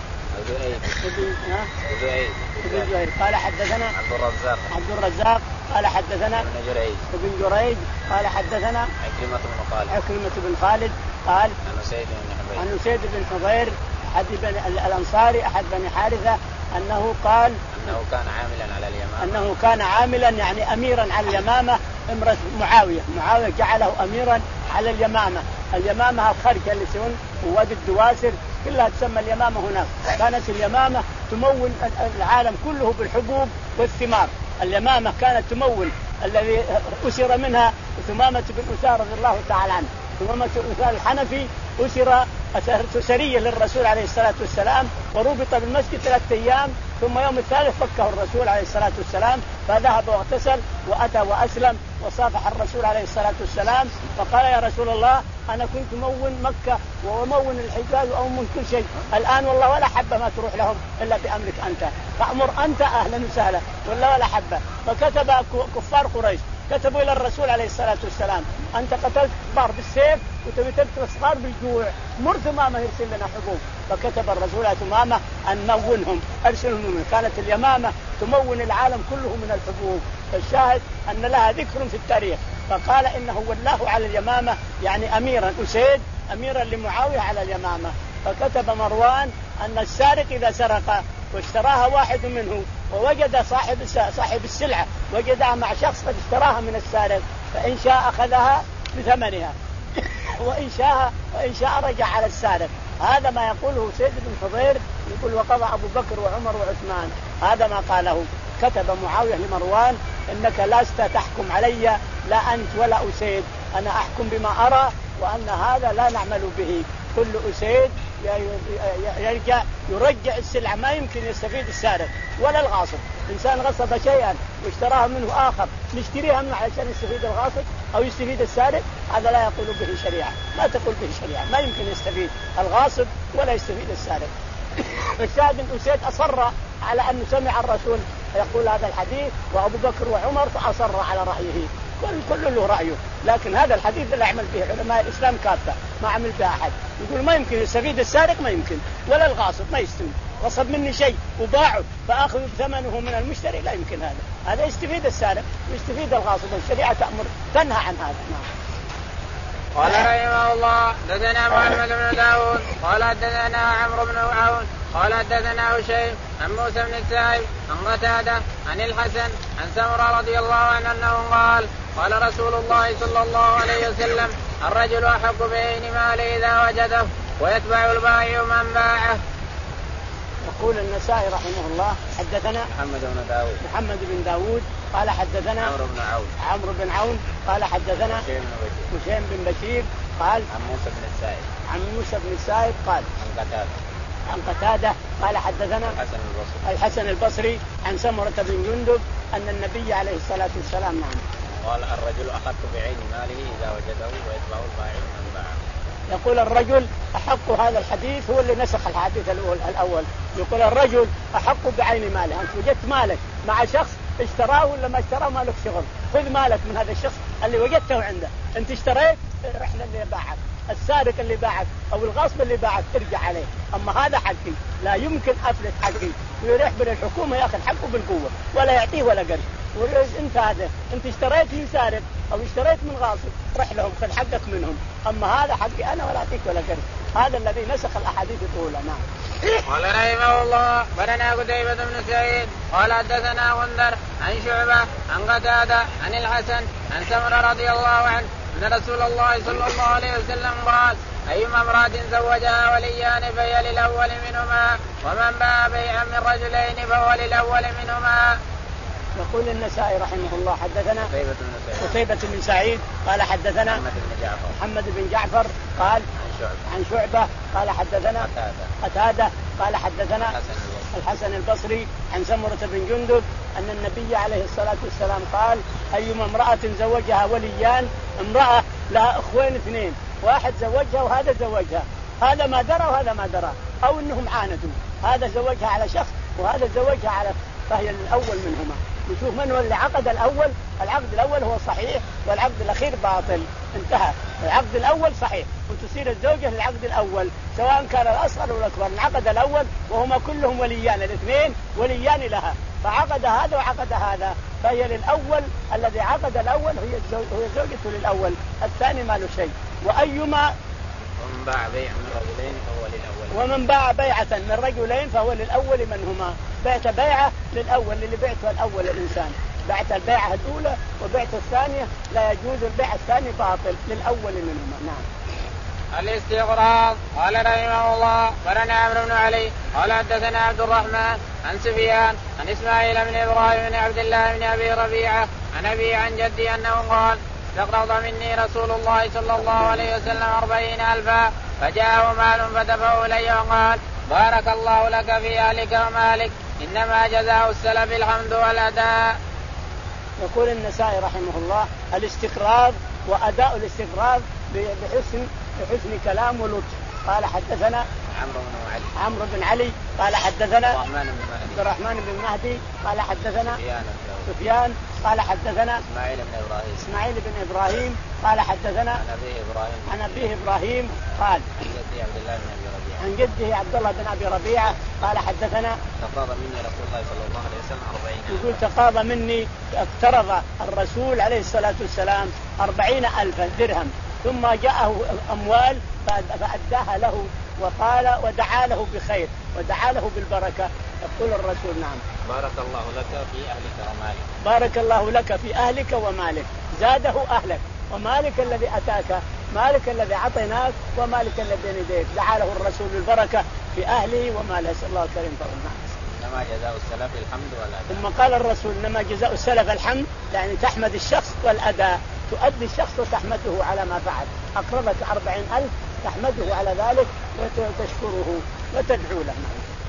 بن زيد قال حدثنا
عبد الرزاق
عبد الرزاق قال حدثنا
ابن جريج
ابن جريج قال حدثنا
عكرمة بن خالد
عكرمة بن خالد قال
عن سيد بن حضير
عن سيد بن حضير أحد بن الأنصاري أحد بني حارثة أنه قال
أنه كان عاملا على اليمامة
أنه كان عاملا يعني أميرا على اليمامة امرأة معاوية معاوية جعله أميرا على اليمامة. اليمامة الخركة اللي يسمون ووادي الدواسر كلها تسمى اليمامة هناك. كانت اليمامة تمول العالم كله بالحبوب والثمار. اليمامة كانت تمول الذي أسر منها ثمامة بن أسار رضي الله تعالى عنه. ثمامة بن أسار الحنفي أسر سرية للرسول عليه الصلاة والسلام وربط بالمسجد ثلاثة أيام، ثم يوم الثالث فكه الرسول عليه الصلاة والسلام فذهب واغتسل وأتى وأسلم وصافح الرسول عليه الصلاة والسلام فقال يا رسول الله أنا كنت مون مكة ومون الحجاز وأمون كل شيء، الآن والله ولا حبة ما تروح لهم إلا بأمرك أنت، فأمر أنت أهلا وسهلا ولا ولا حبة. فكتب كفار قريش كتبوا إلى الرسول عليه الصلاة والسلام أنت قتلت كفار بالسيف وتبي تقتل صغار بالجوع، مر ثمامة يرسل لنا حبوب. فكتب الرسول على ثمامة أن نونهم أرسلهم منهم. كانت اليمامة تمون العالم كله من الحبوب. الشاهد أن لها ذكر في التاريخ. فقال إنه ولاه على اليمامة يعني أميرا أسيد أميرا لمعاوية على اليمامة. فكتب مروان أن السارق إذا سرق واشتراها واحد منه ووجد صاحب صاحب السلعة وجدها مع شخص قد اشتراها من السارق فإن شاء أخذها بثمنها وإن شاء وإن شاء رجع على السارق. هذا ما يقوله سيد بن حضير يقول وقضى أبو بكر وعمر وعثمان. هذا ما قاله. كتب معاوية لمروان إنك لست تحكم علي لا أنت ولا أسيد، أنا أحكم بما أرى وأن هذا لا نعمل به. كل أسيد يرجع يرجع السلعة، ما يمكن يستفيد السارق ولا الغاصب. إنسان غصب شيئا واشتراها منه آخر نشتريها منه علشان يستفيد الغاصب أو يستفيد السارق، هذا لا يقول به شريعة، ما تقول به شريعة. ما يمكن يستفيد الغاصب ولا يستفيد السارق. الشاهد بن أسيد أصر على أنه سمع الرسول يقول هذا الحديث وأبو بكر وعمر فأصر على رأيه. كل كل له رأيه، لكن هذا الحديث اللي عمل به علماء الإسلام كافة ما عمل به أحد. يقول ما يمكن يستفيد السارق، ما يمكن، ولا الغاصب ما يستفيد، غصب مني شيء وباعه فأخذ ثمنه من المشتري، لا يمكن هذا. هذا يستفيد السارق ويستفيد الغاصب، الشريعة تأمر تنهى عن هذا. نعم.
قال رحمه الله حدثنا محمد بن داود قال حدثنا عمرو بن عون قال حدثنا هشيم عن موسى بن السائب عن قتادة عن الحسن عن سمرة رضي الله عنه أنه قال قال رسول الله صلى الله عليه وسلم الرجل أحق بعين ماله إذا وجده ويتبع البائع من باعه.
يقول النسائي رحمه الله حدثنا
محمد بن داود
محمد بن داود قال حدثنا
عمرو بن عون
عمرو بن عون قال حدثنا هشيم بن بشير قال
عن موسى بن السائب
عن موسى بن السائب قال
عن قتادة
عن قتادة قال حدثنا
الحسن البصري
الحسن البصري عن سمرة بن جندب أن النبي عليه الصلاة والسلام نعم
قال الرجل أحق بعين ماله إذا وجده ويتبع البائع من باعه.
يقول الرجل أحق، هذا الحديث هو اللي نسخ الحديث الأول. يقول الرجل أحق بعين ماله. أنت وجدت مالك مع شخص اشتراه ولا ما اشتراه ما لك شغل، خذ مالك من هذا الشخص اللي وجدته عنده. أنت اشتريت رحلة اللي باعك، السارق اللي باعك أو الغاصب اللي باعك ترجع عليه. أما هذا حقي لا يمكن أفلت حقي، ويريح من الحكومة يأخذ حقه بالقوة ولا يعطيه ولا قرش. انت هذا انت اشتريت من سارق او اشتريت من غاصب، رح لهم خذ حقك منهم. اما هذا حقي انا ولا اعطيك ولا قرش. هذا الذي نسخ الاحاديث الاولى. نعم.
قال رحمه الله برنا قتيبة بن سعيد قال حدثنا غندر عن شعبة عن قتادة عن الحسن عن سمرة رضي الله عنه ان رسول الله صلى الله عليه وسلم قال ايما امرأة زوجها وليان فهي للاول منهما ومن باع بيعا من رجلين فهو للاول منهما.
يقول النسائي رحمه الله حدثنا
قتيبة بن
قتيبة بن سعيد قال حدثنا
محمد بن جعفر
محمد بن جعفر قال
عن شعبة
عن شعبة قال حدثنا قتادة قال حدثنا الحسن البصري عن سمرة بن جندب أن النبي عليه الصلاة والسلام قال أيما امرأة زوجها وليان، امرأة لها أخوين اثنين، واحد زوجها وهذا زوجها، هذا ما درى وهذا ما درى، أو أنهم عاندوا، هذا زوجها على شخص وهذا زوجها على، فهي الأول منهما. نشوف من هو اللي عقد الأول. العقد الأول هو صحيح والعقد الأخير باطل، انتهى. العقد الأول صحيح وتصير الزوجة للعقد الأول سواء كان الأصغر أو الأكبر. العقد الأول وهما كلهم وليان، الاثنين وليان لها، فعقد هذا وعقد هذا، فهي للأول. الذي عقد الأول هي هي زوجته للأول، الثاني ما له شيء. وأيما
ومن باع بيع من رجلين فهو للأول
ومن باع بيعة من رجلين فهو للأول منهما. بعت بيعة للأول اللي بعتها الأول الإنسان، بعت البيعة الأولى وبعت الثانية لا يجوز، البيع الثاني باطل للأول منهما. نعم.
الاستغراض قال رحمه الله برنا عمرو بن علي قال حدثنا عبد الرحمن عن سفيان عن إسماعيل بن إبراهيم بن عبد الله بن أبي ربيعة عن أبي عن جدي أنه قال استقرض مني رسول الله صلى الله عليه وسلم أربعين ألفا فجاءه مال فدفعه إلي وقال بارك الله لك في أهلك ومالك إنما جزاء السلف الحمد والأداء.
يقول النسائي رحمه الله الاستقراض وأداء الاستقراض بحسن بحسن كلام ولطف. قال حدثنا
عمرو بن علي
عمرو بن علي قال حدثنا
عبد
الرحمن بن مهدي قال حدثنا سفيان قال حدثنا
إسماعيل بن إبراهيم
إسماعيل بن إبراهيم قال حدثنا
عن أبيه إبراهيم
عن أبيه إبراهيم قال
عن جده عبد الله بن أبي ربيعة
عن جده عبد الله بن أبي ربيعة قال حدثنا
تقاضى مني رسول الله صلى الله عليه وسلم أربعين.
يقول تقاضى مني اقترض الرسول عليه الصلاة والسلام أربعين ألفا درهم ثم جاءه أموال فأداها له وقال ودعا له بخير ودعا له بالبركة. يقول الرسول نعم
بارك الله لك في أهلك ومالك
بارك الله لك في أهلك ومالك، زاده أهلك ومالك الذي أتاك، مالك الذي أعطيناك ومالك الذي نديك، دعا له الرسول بالبركة في أهله وماله. صلى الله الكريم طبعا.
إنما جزاء السلف الحمد والأداء.
ثم قال الرسول إنما جزاء السلف الحمد، يعني تحمد الشخص والأداء، تؤدي الشخص وتحمده على ما فعل. أقربك أربعين ألف تحمده على ذلك وتشكره وتدعو له.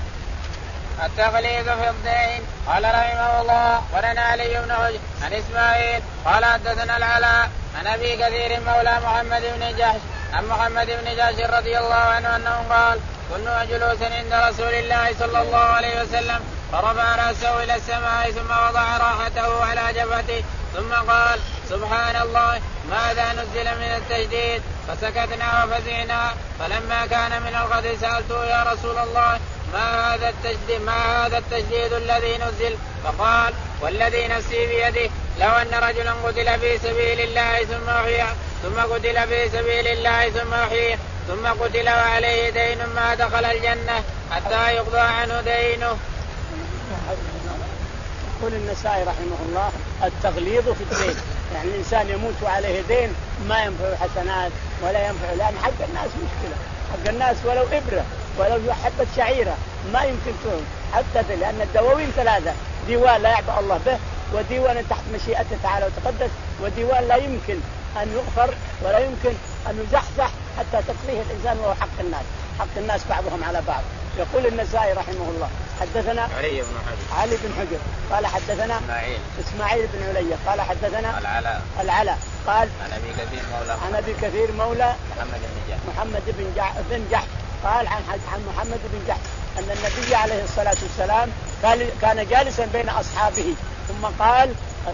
التغليظ في الدين قال رحمه الله ولنا علي بن حجر عن إسماعيل قال حدثنا العلاء عن أبي كثير مولى محمد بن جحش عن محمد بن جحش رضي الله عنه أنه قال كنا جلوسا عند رسول الله صلى الله عليه وسلم فرفع رأسه إلى السماء ثم وضع راحته على جبهته ثم قال سبحان الله ماذا نزل من التجديد؟ فسكتنا وفزعنا. فلما كان من الغد سألته يا رسول الله ما هذا التجديد, ما هذا التجديد الذي نزل؟ فقال والذي نفسي بيده لو أن رجلا قتل في سبيل الله ثم أحيا ثم قتل في سبيل الله ثم أحيا ثم قتل وعليه دين ما دخل الجنة حتى يقضى عنه دينه.
يقول النسائي رحمه الله التغليظ في الدين، يعني الإنسان يموت وعليه دين ما ينفع حسنات ولا ينفع، لأن حق الناس مشكلة، حق الناس ولو إبرة ولو حبة شعيرة ما يمكن تهم حتى ذي، لأن الدواوين ثلاثة: ديوان لا يعبأ الله به، وديوان تحت مشيئته تعالى وتقدس، وديوان لا يمكن أن يغفر ولا يمكن أن يزحزح حتى تقضيه الإنسان، وهو حق الناس، حق الناس بعضهم على بعض. يقول النسائي رحمه الله حدثنا
علي بن حجر
علي بن حجر قال حدثنا
إسماعيل
إسماعيل بن علية قال حدثنا
العلاء
العلاء قال
عن أبي كثير مولى
عن أبي كثير مولى
محمد بن جحش
محمد بن جحش بن جحش قال عن عن محمد بن جحش أن النبي عليه الصلاة والسلام قال كان جالسا بين أصحابه ثم قال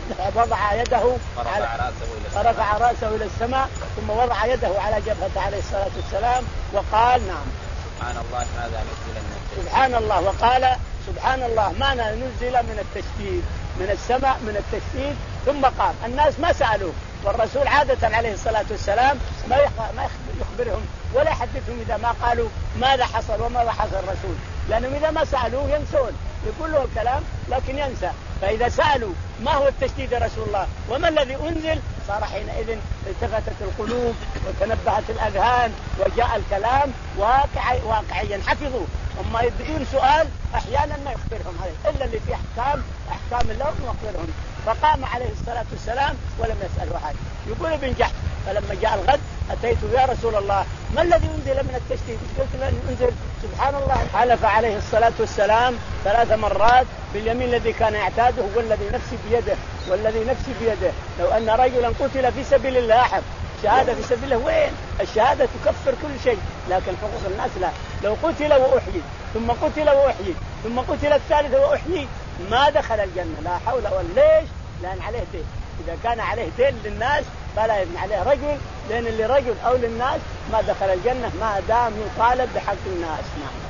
وضع يده على رفع رأسه إلى السماء ثم وضع يده على جبهته عليه الصلاة والسلام وقال نعم
سبحان الله ماذا نزل من التشديد
سبحان الله وقال سبحان الله ما نزل من التشديد من السماء من التشديد. ثم قال الناس ما سألوه، والرسول عادة عليه الصلاة والسلام ما ما يخبرهم ولا يحدثهم إذا ما قالوا ماذا حصل وماذا حصل الرسول، لأنهم إذا ما سألوه ينسون، يقول له الكلام لكن ينسى. فإذا سألوا ما هو التشديد يا رسول الله وما الذي أنزل صار حينئذ التفتت القلوب وتنبهت الأذهان وجاء الكلام واقعي واقعيا حفظوا. أما بدون سؤال أحيانا ما يخبرهم عليه إلا اللي في أحكام أحكام الله يخبرهم. فقام عليه الصلاة والسلام ولم يسأله أحد. يقول ابن جحش فلما جاء الغد أتيته يا رسول الله ما الذي أنزل من التشديد؟ قلت له أنزل سبحان الله. حلف عليه الصلاة والسلام ثلاث مرات باليمين الذي كان يعتاده والذي نفسي بيده والذي نفسي بيده لو أن رجلا قتل في سبيل الله أحد شهادة في سبيل الله وين؟ الشهادة تكفر كل شيء، لكن حقوق الناس لا. لو قتل وأحيي ثم قتل وأحيي ثم قتل الثالث وأحيي ما دخل الجنة، لا حول ولا ليش؟ لأن عليه دين. إذا كان عليه دين للناس فلا يبني عليه رجل، لأن اللي رجل أو للناس ما دخل الجنة ما دام يطالب بحق الناس. نعم.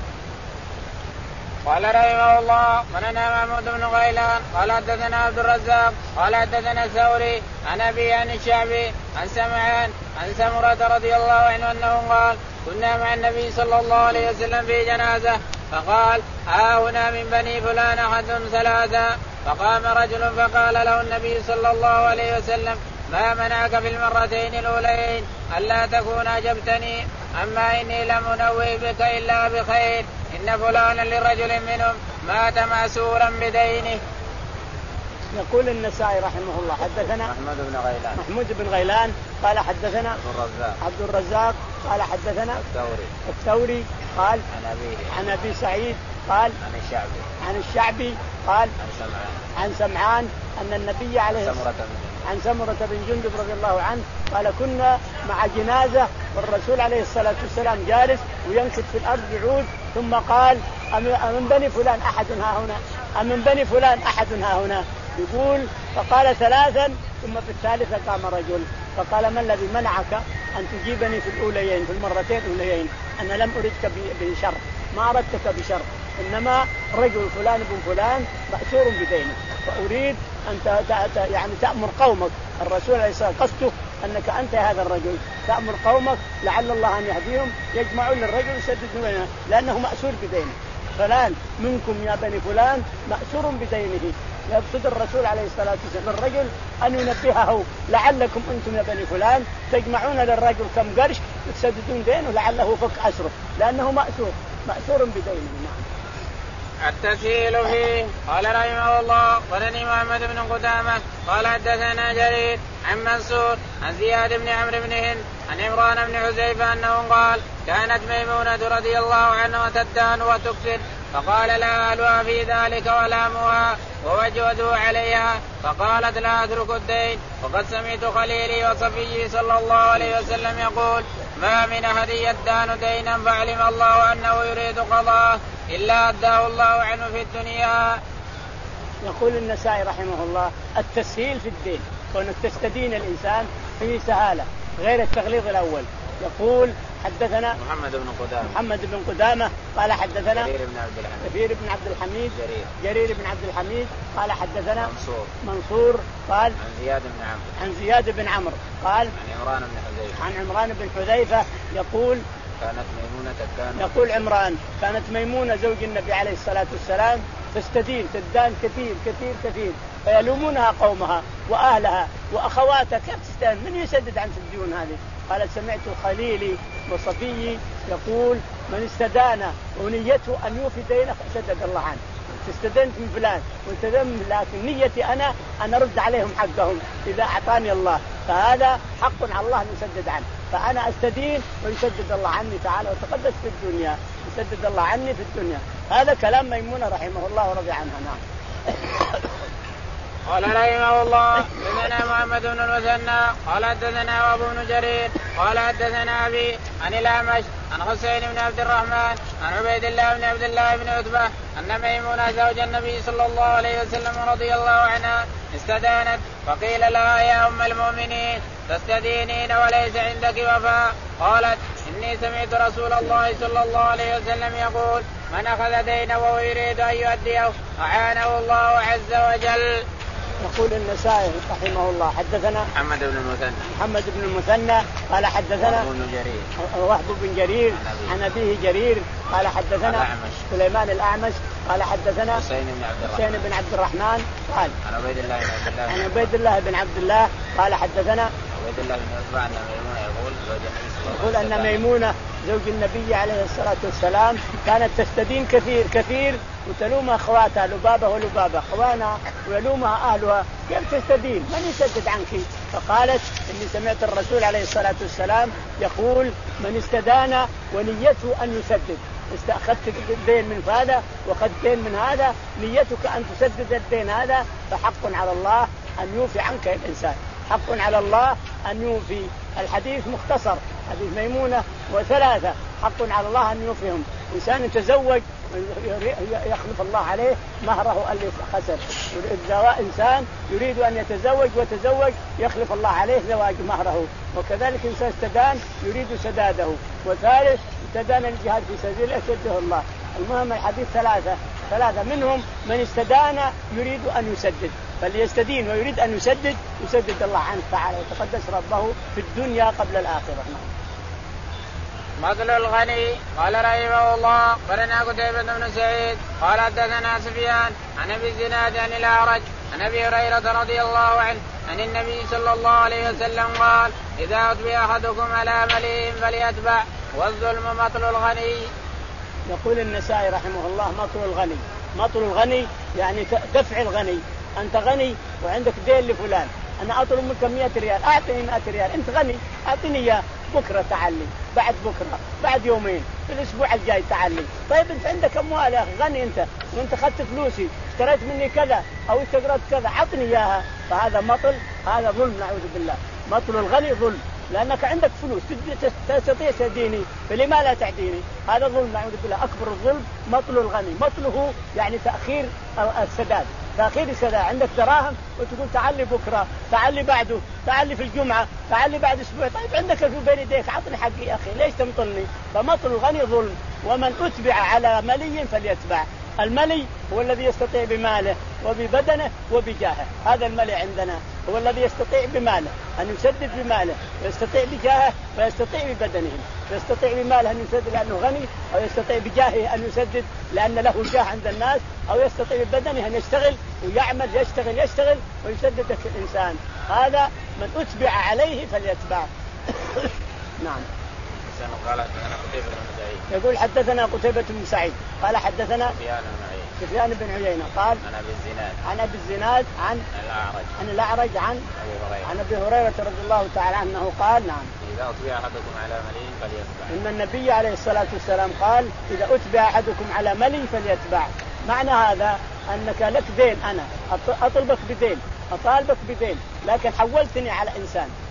قال رحمه الله مننا محمود بن غيلان قال حدثنا عبد الرزاق قال حدثنا الثوري عن أبي عن الشعبي عن سمعان عن سمرة رضي الله عنه أنه قال كنا مع النبي صلى الله عليه وسلم في جنازة فقال ها هنا من بني فلان أحد ثلاثة. فقام رجل فقال له النبي صلى الله عليه وسلم ما منعك في المرتين الأولين ألا تكون أجبتني؟ أما إني لم أنوه بك إلا بخير، إن فلانا لرجل منهم مات مأسورا بدينه.
يقول النسائي رحمه الله حدثنا
محمود بن غيلان
محمود بن غيلان قال حدثنا
عبد الرزاق
عبد الرزاق قال حدثنا
الثوري
الثوري قال
عن أبيه
عن أبي سعيد قال
عن الشعبي
عن الشعبي قال
عن سمعان
عن سمعان أن النبي عليه
سمرة
عن سمرة بن جندب رضي الله عنه قال كنا مع جنازة والرسول عليه الصلاة والسلام جالس وينكت في الأرض يعود ثم قال أمن بني فلان أحد ها هنا أمن بني فلان أحد ها هنا يقول فقال ثلاثا ثم في الثالثة قام رجل فقال ما الذي منعك أن تجيبني في الأوليين في المرتين الأوليين؟ أنا لم أردك بشر ما أردتك بشر، إنما رجل فلان بن فلان مأسور بدينه فأريد أن يعني تأمر قومك. الرسول عليه الصلاة والسلام قصده أنك أنت هذا الرجل تأمر قومك لعل الله أن يهديهم يجمعون للرجل يسددونه لأنه مأسور بدينه. فلان منكم يا بني فلان مأسور بدينه. يقصد الرسول عليه الصلاة والسلام الرجل أن ينبهه لعلكم أنتم يا بني فلان تجمعون للرجل كم قرش تسددون دينه لعله فك أسره لأنه مأسور مأسور بدينه. نعم.
التسهيل فيه. قال رحمه الله قالني محمد بن قدامة قال حدثنا جرير عن منصور عن زياد بن عمرو بن هند عن عمران بن حذيفة أنه قال كانت ميمونة رضي الله عنها تدان وتكسر فقال لا أهلها في ذلك ولا أمها ووجدوا عليها فقالت لا أترك الدين. وقد سمعت خليلي وصفي صلى الله عليه وسلم يقول ما من أحد يدان دينا فعلم الله أنه يريد قضاءه إلا أداه الله عنه في الدنيا.
يقول النسائي رحمه الله التسهيل في الدين، كونك تستدين الإنسان فيه سهالة غير التغليظ الأول. يقول حدثنا
محمد بن قدامة
محمد بن قدامة قال حدثنا
جرير بن عبد الحميد
كثير بن عبد الحميد
جرير,
جرير بن عبد الحميد قال حدثنا
منصور
منصور قال
عن زياد بن عمرو
عن زياد بن عمرو قال
عن عمران بن حذيفة
عن عمران بن حذيفة يقول
كانت ميمونة تدان
يقول عمران كانت ميمونة زوج النبي عليه الصلاة والسلام تستدين تدان كثير كثير كثير فيلومونها قومها وأهلها وأخواتها كيف تستدين من يسدد عن الديون هذه. قالت سمعت خليلي وصفيي يقول من استدان ونيته أن يوفي دينه فسدد الله عنه. استدنت من فلان واستدنت لكن نيتي أنا أن أرد عليهم حقهم إذا أعطاني الله فهذا حق على الله أن يسدد عنه. فأنا أستدين ويسدد الله عني تعالى وتقدس في الدنيا يسدد الله عني في الدنيا. هذا كلام ميمونة رحمه الله ورضي عنها. نعم.
قال رحمه الله حدثنا محمد بن المثنى قال حدثنا ابو بن جرير قال حدثنا ابي عن الأعمش عن حسين بن عبد الرحمن عن عبيد الله بن عبد الله بن عتبة ان ميمونة زوج النبي صلى الله عليه وسلم رضي الله عنها استدانت فقيل لها يا ام المؤمنين تستدينين وليس عندك وفاء؟ قالت اني سمعت رسول الله صلى الله عليه وسلم يقول من اخذ دينا وهو يريد ان يؤديه اعانه الله عز وجل.
يقول النسائي رحمه الله حدثنا
محمد بن المثنى
محمد بن المثنى قال حدثنا
وهب بن جرير
وهب بن جرير عن أبيه جرير قال حدثنا
الأعمش
سليمان الأعمش قال حدثنا
حسين بن عبد الرحمن
حسين بن عبد الرحمن قال
عن عبيد الله بن عبد الله
عن عبيد الله بن عبد الله قال حدثنا
عبيد الله بن عتبة أن ميمونة يقول
يقول أن ميمونة زوج النبي عليه الصلاة والسلام كانت تستدين كثير كثير وتلوم أخواتها لبابة ولبابة أخوانها ويلومها أهلها كيف تستدين من يسدد عنك؟ فقالت إني سمعت الرسول عليه الصلاة والسلام يقول من استدان ونيته أن يسدد أخذت الدين من هذا وأخذت الدين من هذا نيتك أن تسدد الدين هذا فحق على الله أن يوفي عنك الإنسان حق على الله أن يوفي. الحديث مختصر حديث ميمونة وثلاثة حق على الله أن يوفيهم. إنسان يتزوج يخلف الله عليه مهره اللي خسر إنسان يريد أن يتزوج وتزوج يخلف الله عليه زواج مهره. وكذلك إنسان استدان يريد سداده. وثالث استدان الجهاد في سبيل أشده الله. المهم الحديث ثلاثة ثلاثة منهم من استدان يريد أن يسدد فليستدين ويريد أن يسدد يسدد الله عنه تعالى وتقدس ربه في الدنيا قبل الآخرة.
مثل الغني قال رحمه الله قرنا قتيبة بن سعيد قال حدثنا سفيان عن ابي الزناد عن الأعرج عن ابي هريرة رضي الله عنه عن النبي صلى الله عليه وسلم قال اذا أتبع احدكم على مليء فليتبع والظلم مطل الغني.
يقول النسائي رحمه الله مطل الغني مطل الغني يعني دفع الغني. أنت غني وعندك دين لفلان أنا أطلب منك مئة ريال أعطني مئة ريال أنت غني أعطني إياه بكرة تعلي بعد بكرة بعد يومين في الأسبوع الجاي تعلي. طيب أنت عندك أموال يا أخي غني أنت وأنت أخذت فلوسي اشتريت مني كذا أو استقرضت كذا أعطني إياها. فهذا مطل هذا ظلم نعوذ بالله. مطل الغني ظلم لأنك عندك فلوس تستطيع تديني فلما لا تعديني؟ هذا ظلم نعوذ بالله أكبر الظلم مطل الغني. مطله يعني تأخير السداد تأخير السداد. عندك دراهم وتقول تعلي بكرة تعلي بعده تعلي في الجمعة تعلي بعد أسبوع. طيب عندك في بين يديك عطني حقي يا أخي ليش تمطلني؟ فمطل الغني ظلم. ومن أتبع على ملي فليتبع. الملي هو الذي يستطيع بماله وببدنه وبجاهه. هذا الملي عندنا هو الذي يستطيع بماله أن يسدد بماله ويستطيع بجاهه ويستطيع ببدنه. يستطيع بماله أن يسدد لأنه غني أو يستطيع بجاهه أن يسدد لأن له جاه عند الناس أو يستطيع ببدنه أن يشتغل ويعمل يشتغل يشتغل ويسدد الإنسان. هذا من أتبع عليه فليتبع. نعم. يقول حدثنا قتيبة بن سعيد قال حدثنا سفيان بن عيينة قال
عن أبي الزناد
عن أبي الزناد عن
الأعرج
عن الأعرج عن
أبي هريرة
عن أبي هريرة رضي الله تعالى عنه قال نعم
إذا أتبع أحدكم على ملي فليتبع.
إن النبي عليه الصلاة والسلام قال إذا أتبع أحدكم على ملي فليتبع. معنى هذا أنك لك دين أنا أطلبك بدين أطالبك بدين لكن حولتني على إنسان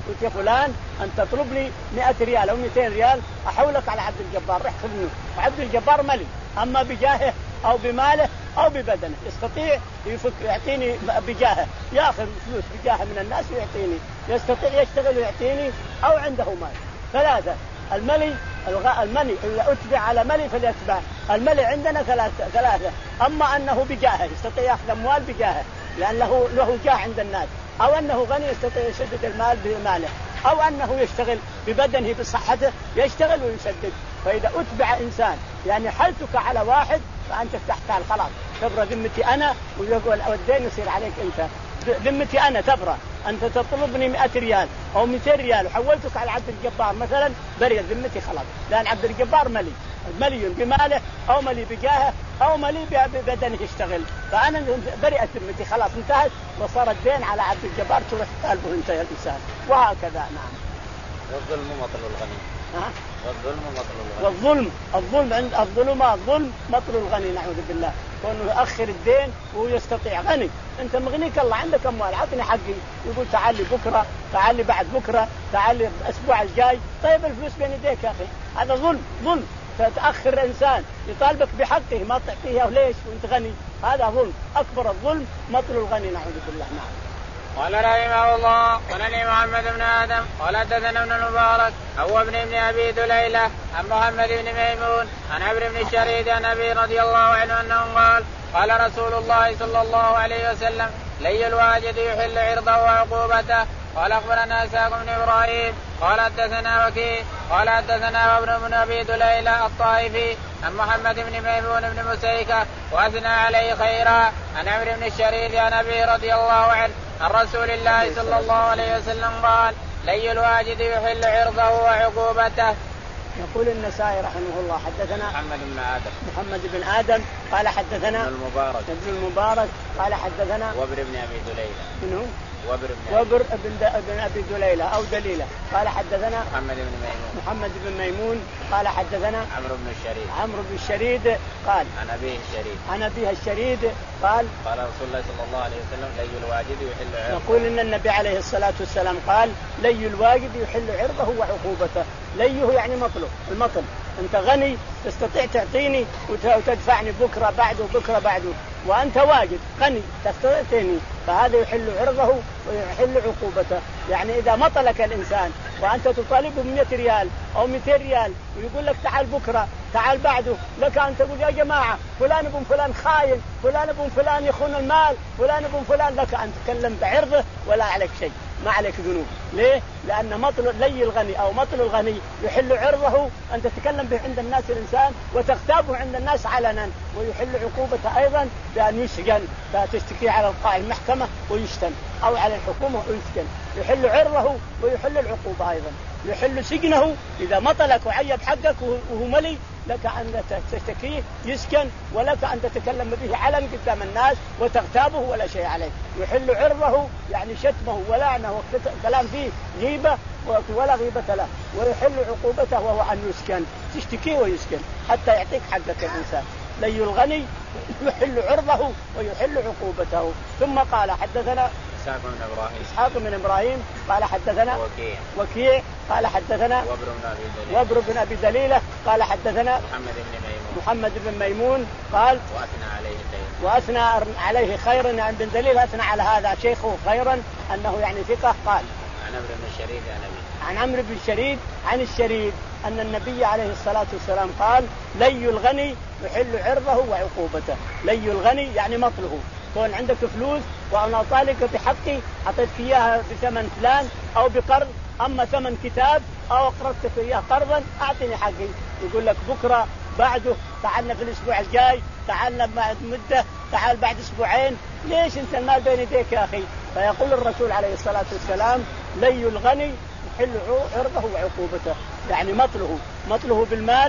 قلت يا فلان أن تطلبني مئة ريال أو مئتين ريال أحولك على عبد الجبار، رح خذ منه. وعبد الجبار ملك، أما بجاهه أو بماله أو ببدنه يستطيع يفك يعطيني بجاهه، يأخذ فلوس بجاهه من الناس ويعطيني، يستطيع يشتغل ويعطيني، أو عنده مال. ثلاثة: الملي الملي إذا أتبع على ملي فليتبع. الملي عندنا ثلاثة ثلاثة أما أنه بجاهه يستطيع يأخذ أموال بجاهه لأن له له جاه عند الناس، أو أنه غني يستطيع يسدد المال بماله، أو أنه يشتغل ببدنه بصحته يشتغل ويسدد. فإذا أتبع إنسان يعني حلتك على واحد فأنت تحتال خلاص تبرى ذمتي أنا والدين يصير عليك أنت. ذمتي أنا تبرى، أنت تطلبني مئة ريال أو مئتين ريال وحولتك على عبد الجبار مثلا بريء ذمتي خلاص، لأن عبد الجبار ملي ملي بماله أو ملي بجاهه أو ملي ببدنه يشتغل، فأنا بريئة ذمتي خلاص انتهت وصار الدين على عبد الجبار تروح تطالبه أنت يا الإنسان. وهكذا. نعم.
والظلم مطل الغني.
ها؟
والظلم مطل الغني.
والظلم الظلم عند الظلمات ظلم مطل الغني، نعوذ بالله. كونه يؤخر الدين وهو يستطيع غني، أنت مغنيك الله عندك أموال عطني حقي، يقول تعال لي بكرة، تعال لي بعد بكرة، تعال لي الأسبوع الجاي. طيب الفلوس بين يديك يا أخي، هذا ظلم ظلم. فتأخر إنسان يطالبك بحقه ما تعطيه ليش وأنت غني، هذا ظلم. أكبر الظلم مطل الغني، نعوذ بالله. نعم.
قال رحمه الله: قال محمد بن آدم قال حدثنا ابن المبارك هو ابن ابن أبي دليلة عن محمد بن ميمون عن عمرو بن الشريد عن أبي رضي الله عنه أنه قال: قال رسول الله صلى الله عليه وسلم: لي الواجد يحل عرضه وعقوبته. قال أخبرنا إسحاق بن إبراهيم قال حدثنا وكيع قال حدثنا ابن بن أبي دليلة الطائفي عن محمد بن ميمون بن مسيكة وأثنى عليه خيرا عن عمرو بن الشريد عن أبي رضي الله عنه عن رسول الله صلى الله عليه وسلم قال: لي الواجد يحل عرضه وعقوبته.
يقول النسائي رحمه الله: حدثنا
محمد بن آدم
محمد بن آدم قال حدثنا
ابن المبارك
ابن المبارك قال حدثنا
وبر بن أبي دليلة
منه
وبر بن
وبر بن ابن أبي دليلة أو دليلة قال حدثنا
محمد بن ميمون
محمد بن ميمون قال حدثنا
عمرو بن الشريد
عمرو بن الشريد قال
عن أبيه الشريد
عن أبيه الشريد قال:
قال رسول الله صلى الله عليه وسلم: لي الواجد يحل عرضه.
يقول إن النبي عليه الصلاة والسلام قال: لي الواجد يحل عرضه وعقوبته. ليه يعني مطلب المطل، أنت غني تستطيع تعطيني وتدفعني بكرة بعده بكرة بعده، وأنت واجد غني تستطيع تعطيني، فهذا يحل عرضه ويحل عقوبته. يعني إذا مطلك الإنسان وأنت تطالبه بمئة ريال أو مئتين ريال ويقول لك تعال بكرة تعال بعده، لك أن تقول يا جماعة فلان ابن فلان خاين، فلان ابن فلان يخون المال، فلان ابن فلان، لك أن تتكلم بعرضه ولا عليك شيء، ما عليك ذنوب. ليه؟ لأن مطل لي الغني أو مطل الغني يحل عرضه أن تتكلم به عند الناس الإنسان وتغتابه عند الناس علنا، ويحل عقوبته أيضا بأن يسجن، فتشتكي على القاء المحكمة ويشتم، أو على الحكومة ويسجن. يحل عرضه ويحل العقوبة أيضا، يحل سجنه إذا مطلك وعيب حقك وهو ملي، لك أن تشتكيه يسكن، ولك أن تتكلم به علن قدام الناس وتغتابه ولا شيء عليه. يحل عرضه يعني شتمه ولعنه وكلام فيه غيبة ولا غيبة له، ويحل عقوبته وهو أن يسكن، تشتكيه ويسكن حتى يعطيك حقك الإنسان. لي الغني يحل عرضه ويحل عقوبته. ثم قال: حدثنا
إسحاق بن إبراهيم
إسحاق بن إبراهيم قال حدثنا
وكيع
وكيع قال حدثنا
وبر بن أبي دليلة
وبر بن أبي دليلة قال حدثنا
محمد بن ميمون
محمد بن ميمون قال:
وأثنى عليه خيرا
وأثنى عليه خيرا يعني بن دليل أثنى على هذا شيخه خيرا أنه يعني ثقة. قال:
عن عمرو بن الشريد عن أبيه
عن عمرو بن الشريد عن الشريد أن النبي عليه الصلاة والسلام قال: لي الغني يحل عرضه وعقوبته. لي الغني يعني مطله، كون عندك فلوس وأنا أطالك بحقي أعطيتك إياها بثمن فلان أو بقرض، أما ثمن كتاب أو أقرضتك إياه قرضا أعطني حقي، يقول لك بكرة بعده، تعالنا في الأسبوع الجاي، تعالنا بعد مدة، تعال بعد أسبوعين. ليش أنت المال بين يديك يا أخي؟ فيقول الرسول عليه الصلاة والسلام: لي الغني يحل عرضه وعقوبته، يعني مطله مطله بالمال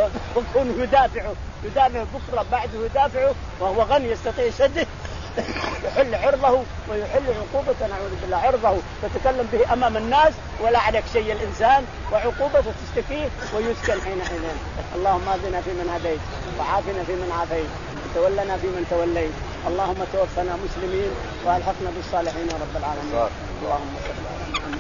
ويكون يدافعه يدافعه بكرة بعده يدافعه وهو غني يستطيع يسدد، يحل عرضه ويحل عقوبته، نعوذ بالله. عرضه تتكلم به أمام الناس ولا عليك شيء الإنسان، وعقوبته تستكيه ويسكن حينئذ. اللهم اهدنا فيمن هديت وعافنا فيمن عافيت وتولنا فيمن توليت، اللهم توفنا مسلمين والحقنا بالصالحين يا رب العالمين. اللهم صل على محمد.